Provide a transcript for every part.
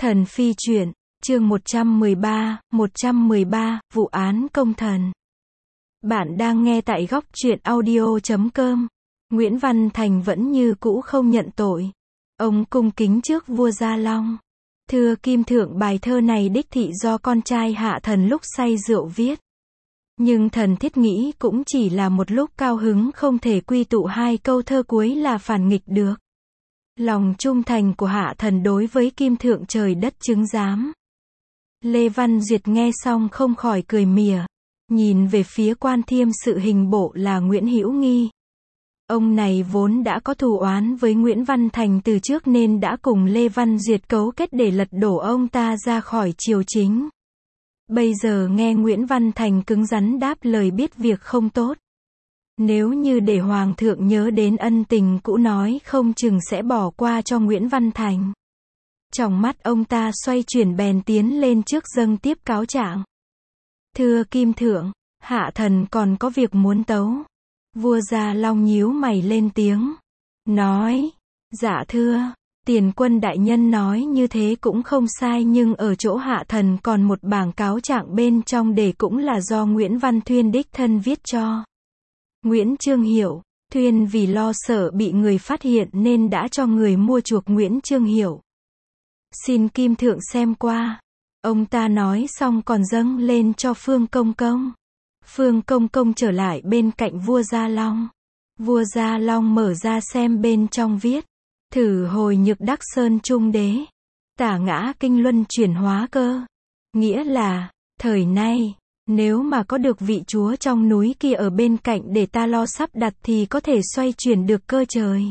Thần phi truyện, chương 113, vụ án công thần. Bạn đang nghe tại góc truyện audio.com. Nguyễn Văn Thành vẫn như cũ không nhận tội. Ông cung kính trước vua Gia Long. Thưa Kim Thượng, bài thơ này đích thị do con trai Hạ Thần lúc say rượu viết. Nhưng thần thiết nghĩ cũng chỉ là một lúc cao hứng, không thể quy tụ hai câu thơ cuối là phản nghịch được. Lòng trung thành của Hạ Thần đối với Kim Thượng trời đất chứng giám. Lê Văn Duyệt nghe xong không khỏi cười mỉa, nhìn về phía quan thiêm sự hình bộ là Nguyễn Hữu Nghi. Ông này vốn đã có thù oán với Nguyễn Văn Thành từ trước nên đã cùng Lê Văn Duyệt cấu kết để lật đổ ông ta ra khỏi triều chính. Bây giờ nghe Nguyễn Văn Thành cứng rắn đáp lời biết việc không tốt. Nếu như để Hoàng thượng nhớ đến ân tình cũ nói không chừng sẽ bỏ qua cho Nguyễn Văn Thành. Trong mắt ông ta xoay chuyển bèn tiến lên trước dâng tiếp cáo trạng. Thưa Kim Thượng, Hạ Thần còn có việc muốn tấu. Vua Gia Long nhíu mày lên tiếng. Nói, dạ thưa, tiền quân đại nhân nói như thế cũng không sai, nhưng ở chỗ Hạ Thần còn một bảng cáo trạng bên trong để cũng là do Nguyễn Văn Thuyên đích thân viết cho. Nguyễn Chương Hiểu, Thuyên vì lo sợ bị người phát hiện nên đã cho người mua chuộc Nguyễn Chương Hiểu. Xin Kim Thượng xem qua. Ông ta nói xong còn dâng lên cho Phương Công Công. Phương Công Công trở lại bên cạnh vua Gia Long. Vua Gia Long mở ra xem bên trong viết. Thử hồi nhược đắc sơn trung đế. Tả ngã kinh luân chuyển hóa cơ. Nghĩa là, thời nay, nếu mà có được vị chúa trong núi kia ở bên cạnh để ta lo sắp đặt thì có thể xoay chuyển được cơ trời.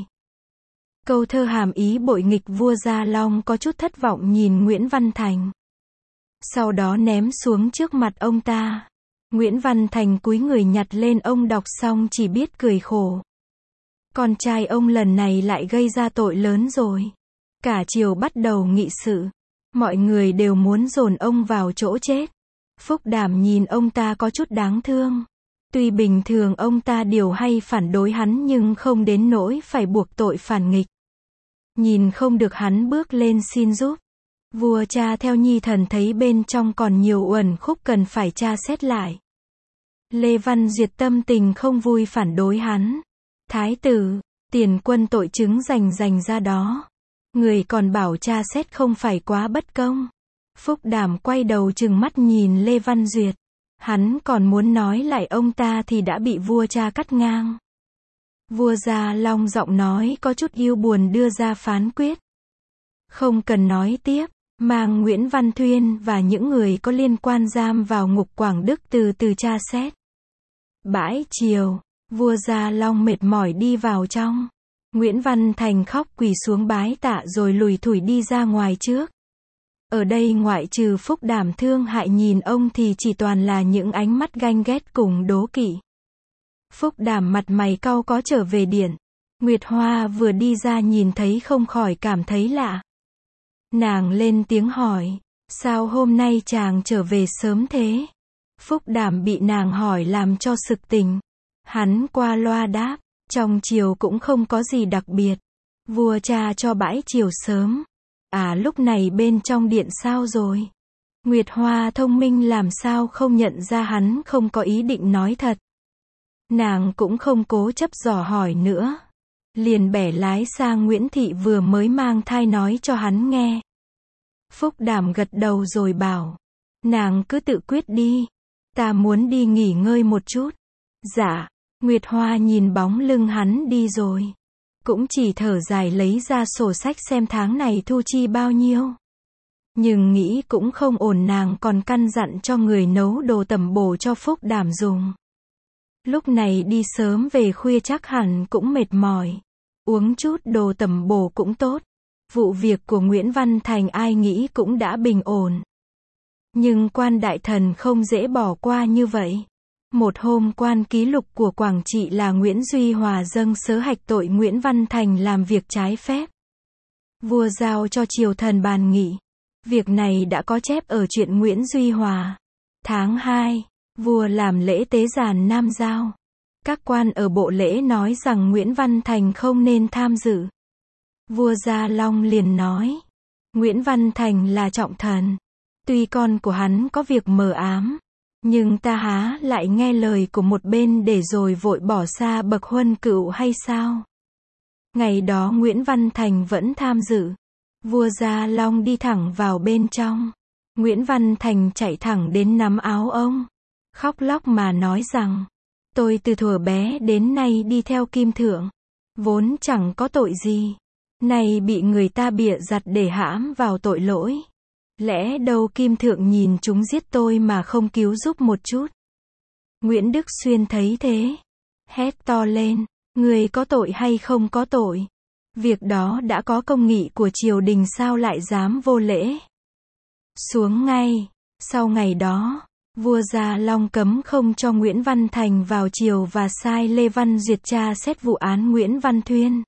Câu thơ hàm ý bội nghịch. Vua Gia Long có chút thất vọng nhìn Nguyễn Văn Thành. Sau đó ném xuống trước mặt ông ta. Nguyễn Văn Thành cúi người nhặt lên, ông đọc xong chỉ biết cười khổ. Con trai ông lần này lại gây ra tội lớn rồi. Cả triều bắt đầu nghị sự. Mọi người đều muốn dồn ông vào chỗ chết. Phúc Đảm nhìn ông ta có chút đáng thương. Tuy bình thường ông ta điều hay phản đối hắn nhưng không đến nỗi phải buộc tội phản nghịch. Nhìn không được hắn bước lên xin giúp. Vua cha theo nhi thần thấy bên trong còn nhiều uẩn khúc cần phải tra xét lại. Lê Văn Duyệt tâm tình không vui phản đối hắn. Thái tử, tiền quân tội chứng rành ra đó. Người còn bảo tra xét không phải quá bất công. Phúc Đảm quay đầu trừng mắt nhìn Lê Văn Duyệt. Hắn còn muốn nói lại ông ta thì đã bị vua cha cắt ngang. Vua Gia Long giọng nói có chút yêu buồn đưa ra phán quyết. Không cần nói tiếp, mang Nguyễn Văn Thuyên và những người có liên quan giam vào ngục Quảng Đức từ từ tra xét. Bãi triều, vua Gia Long mệt mỏi đi vào trong. Nguyễn Văn Thành khóc quỳ xuống bái tạ rồi lủi thủi đi ra ngoài trước. Ở đây ngoại trừ Phúc Đảm thương hại nhìn ông thì chỉ toàn là những ánh mắt ganh ghét cùng đố kỵ. Phúc Đảm mặt mày cau có trở về điện. Nguyệt Hoa vừa đi ra nhìn thấy không khỏi cảm thấy lạ. Nàng lên tiếng hỏi, sao hôm nay chàng trở về sớm thế? Phúc Đảm bị nàng hỏi làm cho sực tỉnh. Hắn qua loa đáp, trong triều cũng không có gì đặc biệt. Vua cha cho bãi triều sớm. À, lúc này bên trong điện sao rồi? Nguyệt Hoa thông minh làm sao không nhận ra hắn không có ý định nói thật. Nàng cũng không cố chấp dò hỏi nữa. Liền bẻ lái sang Nguyễn Thị vừa mới mang thai nói cho hắn nghe. Phúc Đảm gật đầu rồi bảo. Nàng cứ tự quyết đi. Ta muốn đi nghỉ ngơi một chút. Dạ. Nguyệt Hoa nhìn bóng lưng hắn đi rồi. Cũng chỉ thở dài lấy ra sổ sách xem tháng này thu chi bao nhiêu. Nhưng nghĩ cũng không ổn, nàng còn căn dặn cho người nấu đồ tẩm bổ cho Phúc Đảm dùng. Lúc này đi sớm về khuya chắc hẳn cũng mệt mỏi. Uống chút đồ tẩm bổ cũng tốt. Vụ việc của Nguyễn Văn Thành ai nghĩ cũng đã bình ổn. Nhưng quan đại thần không dễ bỏ qua như vậy. Một hôm quan ký lục của Quảng Trị là Nguyễn Duy Hòa dâng sớ hạch tội Nguyễn Văn Thành làm việc trái phép. Vua giao cho triều thần bàn nghị. Việc này đã có chép ở truyện Nguyễn Duy Hòa. Tháng 2, vua làm lễ tế giàn Nam Giao. Các quan ở bộ lễ nói rằng Nguyễn Văn Thành không nên tham dự. Vua Gia Long liền nói, Nguyễn Văn Thành là trọng thần. Tuy con của hắn có việc mờ ám, nhưng ta há lại nghe lời của một bên để rồi vội bỏ xa bậc huân cựu hay sao? Ngày đó Nguyễn Văn Thành vẫn tham dự. Vua Gia Long đi thẳng vào bên trong. Nguyễn Văn Thành chạy thẳng đến nắm áo ông, khóc lóc mà nói rằng, tôi từ thuở bé đến nay đi theo Kim Thượng, vốn chẳng có tội gì, nay bị người ta bịa đặt để hãm vào tội lỗi. Lẽ đâu Kim Thượng nhìn chúng giết tôi mà không cứu giúp một chút. Nguyễn Đức Xuyên thấy thế, hét to lên, người có tội hay không có tội? Việc đó đã có công nghị của triều đình sao lại dám vô lễ? Xuống ngay. Sau ngày đó, vua Gia Long cấm không cho Nguyễn Văn Thành vào triều và sai Lê Văn Duyệt tra xét vụ án Nguyễn Văn Thuyên.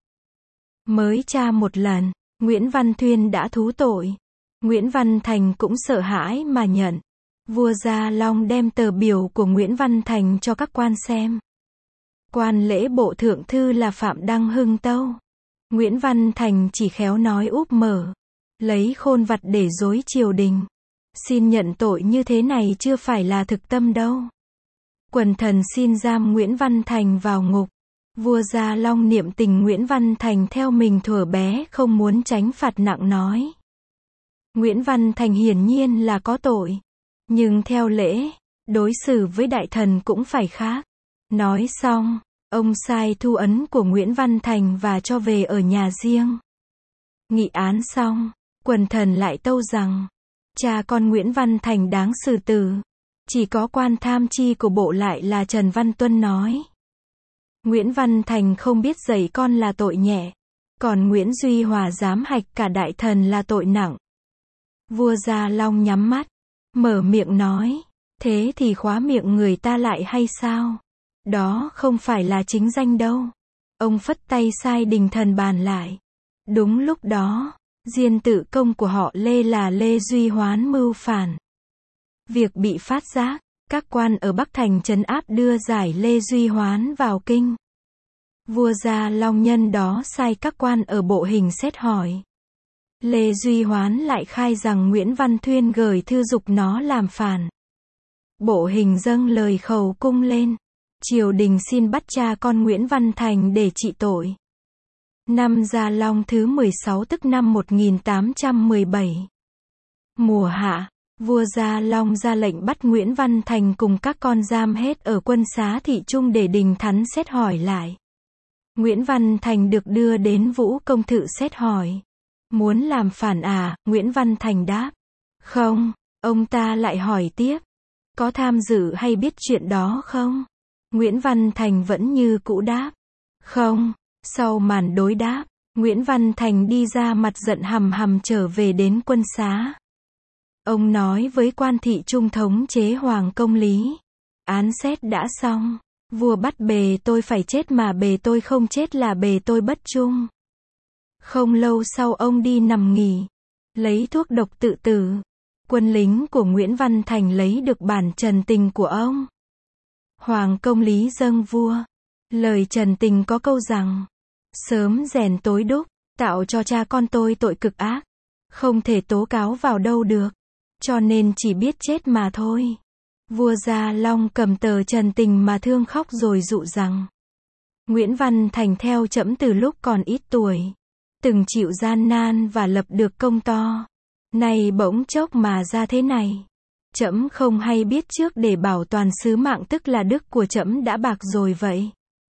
Mới tra một lần, Nguyễn Văn Thuyên đã thú tội. Nguyễn Văn Thành cũng sợ hãi mà nhận. Vua Gia Long đem tờ biểu của Nguyễn Văn Thành cho các quan xem. Quan lễ bộ thượng thư là Phạm Đăng Hưng tâu. Nguyễn Văn Thành chỉ khéo nói úp mở, lấy khôn vặt để dối triều đình. Xin nhận tội như thế này chưa phải là thực tâm đâu. Quần thần xin giam Nguyễn Văn Thành vào ngục. Vua Gia Long niệm tình Nguyễn Văn Thành theo mình thuở bé không muốn tránh phạt nặng nói. Nguyễn Văn Thành hiển nhiên là có tội. Nhưng theo lễ, đối xử với đại thần cũng phải khác. Nói xong, ông sai thu ấn của Nguyễn Văn Thành và cho về ở nhà riêng. Nghị án xong, quần thần lại tâu rằng, cha con Nguyễn Văn Thành đáng xử tử. Chỉ có quan tham chi của bộ lại là Trần Văn Tuân nói, Nguyễn Văn Thành không biết dạy con là tội nhẹ, còn Nguyễn Duy Hòa dám hạch cả đại thần là tội nặng. Vua Gia Long nhắm mắt, mở miệng nói, thế thì khóa miệng người ta lại hay sao? Đó không phải là chính danh đâu. Ông phất tay sai đình thần bàn lại. Đúng lúc đó, diên tự công của họ Lê là Lê Duy Hoán mưu phản. Việc bị phát giác, các quan ở Bắc Thành trấn áp đưa giải Lê Duy Hoán vào kinh. Vua Gia Long nhân đó sai các quan ở bộ hình xét hỏi. Lê Duy Hoán lại khai rằng Nguyễn Văn Thuyên gửi thư giục nó làm phản. Bộ hình dâng lời khẩu cung lên. Triều đình xin bắt cha con Nguyễn Văn Thành để trị tội. Năm Gia Long thứ 16 tức năm 1817. Mùa hạ, vua Gia Long ra lệnh bắt Nguyễn Văn Thành cùng các con giam hết ở quân xá Thị Trung để đình thắn xét hỏi lại. Nguyễn Văn Thành được đưa đến Vũ Công Thự xét hỏi. Muốn làm phản à? Nguyễn Văn Thành đáp. Không. Ông ta lại hỏi tiếp. Có tham dự hay biết chuyện đó không? Nguyễn Văn Thành vẫn như cũ đáp. Không. Sau màn đối đáp, Nguyễn Văn Thành đi ra mặt giận hầm hầm trở về đến quân xá. Ông nói với quan thị trung thống chế Hoàng Công Lý. Án xét đã xong. Vua bắt bề tôi phải chết mà bề tôi không chết là bề tôi bất trung. Không lâu sau ông đi nằm nghỉ, lấy thuốc độc tự tử. Quân lính của Nguyễn Văn Thành lấy được bản trần tình của ông. Hoàng Công Lý dâng vua. Lời trần tình có câu rằng, sớm rèn tối đúc, tạo cho cha con tôi tội cực ác. Không thể tố cáo vào đâu được. Cho nên chỉ biết chết mà thôi. Vua Gia Long cầm tờ trần tình mà thương khóc rồi dụ rằng, Nguyễn Văn Thành theo trẫm từ lúc còn ít tuổi, từng chịu gian nan và lập được công to. Nay bỗng chốc mà ra thế này. Trẫm không hay biết trước để bảo toàn sứ mạng tức là đức của trẫm đã bạc rồi vậy.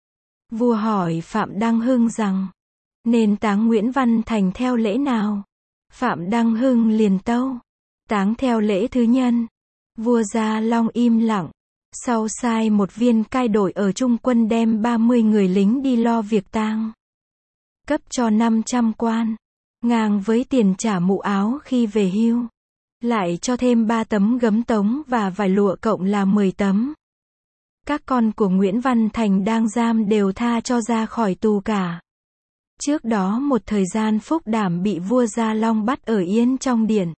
Vua hỏi Phạm Đăng Hưng rằng, nên táng Nguyễn Văn Thành theo lễ nào? Phạm Đăng Hưng liền tâu, táng theo lễ thứ nhân. Vua Gia Long im lặng. Sau sai một viên cai đội ở Trung quân đem 30 người lính đi lo việc tang. Cấp cho 500 quan. Ngang với tiền trả mũ áo khi về hưu. Lại cho thêm 3 tấm gấm tống và vải lụa cộng là 10 tấm. Các con của Nguyễn Văn Thành đang giam đều tha cho ra khỏi tù cả. Trước đó một thời gian Phúc Đảm bị vua Gia Long bắt ở yên trong điện.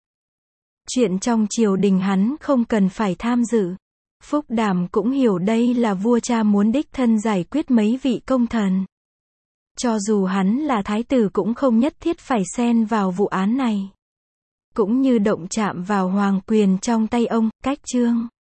Chuyện trong triều đình hắn không cần phải tham dự. Phúc Đảm cũng hiểu đây là vua cha muốn đích thân giải quyết mấy vị công thần. Cho dù hắn là thái tử cũng không nhất thiết phải xen vào vụ án này. cũng như động chạm vào hoàng quyền trong tay ông, cách chương.